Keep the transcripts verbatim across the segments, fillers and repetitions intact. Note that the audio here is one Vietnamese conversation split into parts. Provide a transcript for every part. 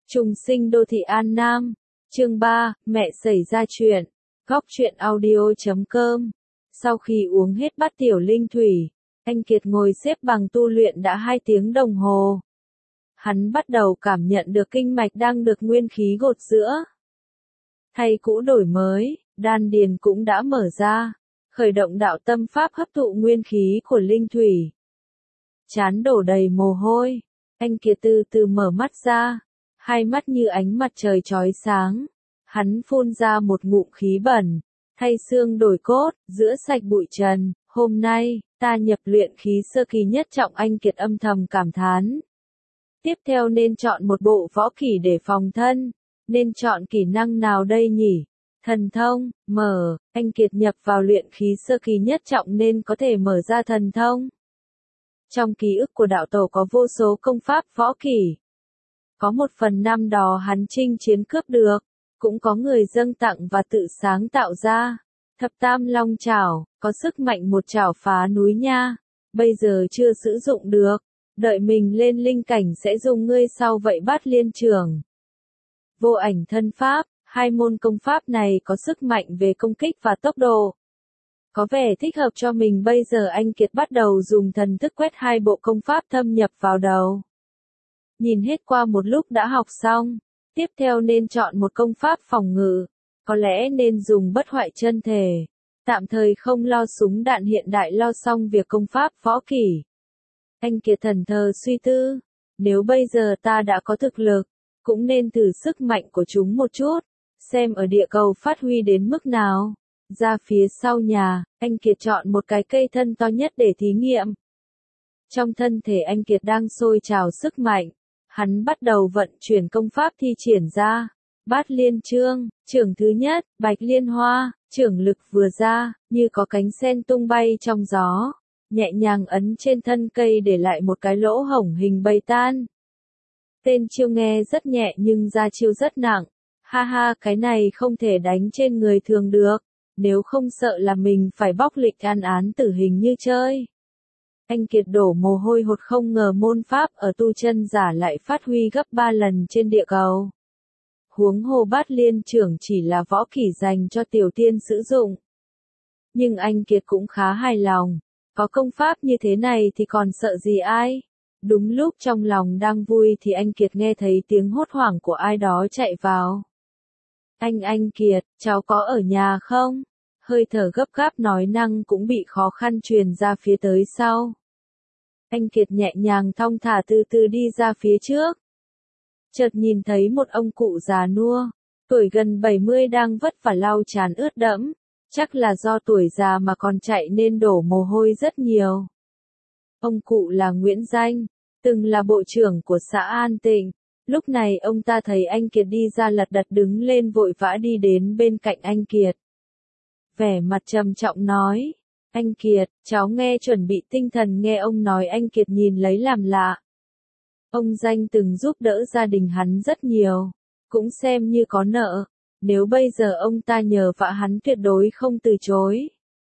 Trùng sinh đô thị An Nam. Chương ba, mẹ xảy ra chuyện. Góc truyện audio chấm com. Sau khi uống hết bát tiểu linh thủy, anh Kiệt ngồi xếp bằng tu luyện đã hai tiếng đồng hồ. Hắn bắt đầu cảm nhận được kinh mạch đang được nguyên khí gột giữa. Thay cũ đổi mới, đan điền cũng đã mở ra, khởi động đạo tâm pháp hấp thụ nguyên khí của linh thủy. Trán đổ đầy mồ hôi, anh Kiệt từ từ mở mắt ra, hai mắt như ánh mặt trời chói sáng. Hắn phun ra một ngụm khí bẩn, thay xương đổi cốt, giữa sạch bụi trần. Hôm nay, ta nhập luyện khí sơ kỳ nhất trọng, anh Kiệt âm thầm cảm thán. Tiếp theo nên chọn một bộ võ kỹ để phòng thân. Nên chọn kỹ năng nào đây nhỉ? Thần thông, mở, anh Kiệt nhập vào luyện khí sơ kỳ nhất trọng nên có thể mở ra thần thông. Trong ký ức của đạo tổ có vô số công pháp võ kỹ. Có một phần năm đó hắn chinh chiến cướp được, cũng có người dâng tặng và tự sáng tạo ra. Thập tam long chảo, có sức mạnh một chảo phá núi nha. Bây giờ chưa sử dụng được, đợi mình lên linh cảnh sẽ dùng ngươi sau vậy bát liên trường. Vô ảnh thân pháp, hai môn công pháp này có sức mạnh về công kích và tốc độ. Có vẻ thích hợp cho mình. Bây giờ anh Kiệt bắt đầu dùng thần thức quét hai bộ công pháp thâm nhập vào đầu. Nhìn hết qua một lúc đã học xong, tiếp theo nên chọn một công pháp phòng ngự, có lẽ nên dùng bất hoại chân thể. Tạm thời không lo súng đạn hiện đại, lo xong việc công pháp võ kỹ. Anh Kiệt thần thờ suy tư, nếu bây giờ ta đã có thực lực, cũng nên thử sức mạnh của chúng một chút, xem ở địa cầu phát huy đến mức nào. Ra phía sau nhà, anh Kiệt chọn một cái cây thân to nhất để thí nghiệm. Trong thân thể anh Kiệt đang sôi trào sức mạnh, hắn bắt đầu vận chuyển công pháp thi triển ra. Bát liên chương, chưởng thứ nhất, bạch liên hoa, chưởng lực vừa ra, như có cánh sen tung bay trong gió, nhẹ nhàng ấn trên thân cây để lại một cái lỗ hổng hình bầy tan. Tên chiêu nghe rất nhẹ nhưng ra chiêu rất nặng. Ha ha, cái này không thể đánh trên người thường được, nếu không sợ là mình phải bóc lịch an án tử hình như chơi. Anh Kiệt đổ mồ hôi hột, không ngờ môn pháp ở tu chân giả lại phát huy gấp ba lần trên địa cầu. Huống hồ bát liên chưởng chỉ là võ kỹ dành cho tiểu tiên sử dụng. Nhưng anh Kiệt cũng khá hài lòng, có công pháp như thế này thì còn sợ gì ai. Đúng lúc trong lòng đang vui thì anh Kiệt nghe thấy tiếng hốt hoảng của ai đó chạy vào. Anh anh Kiệt, cháu có ở nhà không? Hơi thở gấp gáp nói năng cũng bị khó khăn truyền ra phía tới sau. Anh Kiệt nhẹ nhàng thong thả từ từ đi ra phía trước. Chợt nhìn thấy một ông cụ già nua, tuổi gần bảy mươi đang vất vả lau trán ướt đẫm. Chắc là do tuổi già mà còn chạy nên đổ mồ hôi rất nhiều. Ông cụ là Nguyễn Danh, từng là bộ trưởng của xã An Tịnh. Lúc này ông ta thấy anh Kiệt đi ra lật đật đứng lên vội vã đi đến bên cạnh anh Kiệt. Vẻ mặt trầm trọng nói, anh Kiệt, cháu nghe chuẩn bị tinh thần. Nghe ông nói anh Kiệt nhìn lấy làm lạ. Ông Danh từng giúp đỡ gia đình hắn rất nhiều, cũng xem như có nợ. Nếu bây giờ ông ta nhờ vả hắn tuyệt đối không từ chối.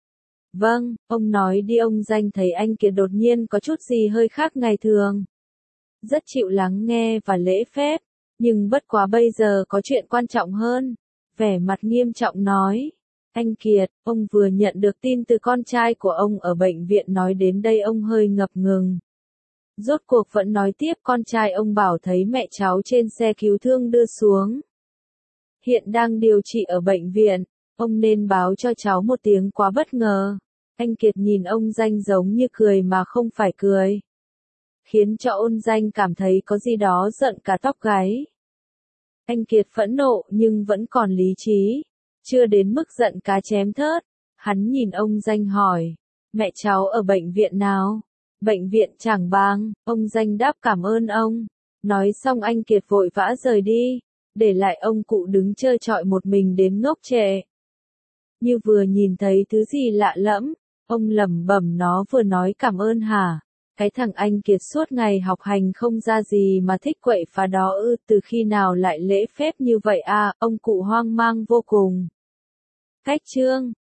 Vâng, ông nói đi. Ông Danh thấy anh Kiệt đột nhiên có chút gì hơi khác ngày thường. Rất chịu lắng nghe và lễ phép, nhưng bất quá bây giờ có chuyện quan trọng hơn. Vẻ mặt nghiêm trọng nói, anh Kiệt, ông vừa nhận được tin từ con trai của ông ở bệnh viện. Nói đến đây ông hơi ngập ngừng. Rốt cuộc vẫn nói tiếp, con trai ông bảo thấy mẹ cháu trên xe cứu thương đưa xuống. Hiện đang điều trị ở bệnh viện, ông nên báo cho cháu một tiếng, quá bất ngờ. Anh Kiệt nhìn ông Danh giống như cười mà không phải cười, khiến cho ông Danh cảm thấy có gì đó giận cả tóc gáy. Anh Kiệt phẫn nộ nhưng vẫn còn lý trí, chưa đến mức giận cá chém thớt. Hắn nhìn ông Danh hỏi, mẹ cháu ở bệnh viện nào? Bệnh viện Trảng Bàng. Ông Danh đáp cảm ơn ông. Nói xong anh Kiệt vội vã rời đi, để lại ông cụ đứng chơi trọi một mình đến ngốc trệ. Như vừa nhìn thấy thứ gì lạ lẫm, ông lẩm bẩm, nó vừa nói cảm ơn hả? Cái thằng anh Kiệt suốt ngày học hành không ra gì mà thích quậy phá đó ư, từ khi nào lại lễ phép như vậy à? Ông cụ hoang mang vô cùng. Cách chương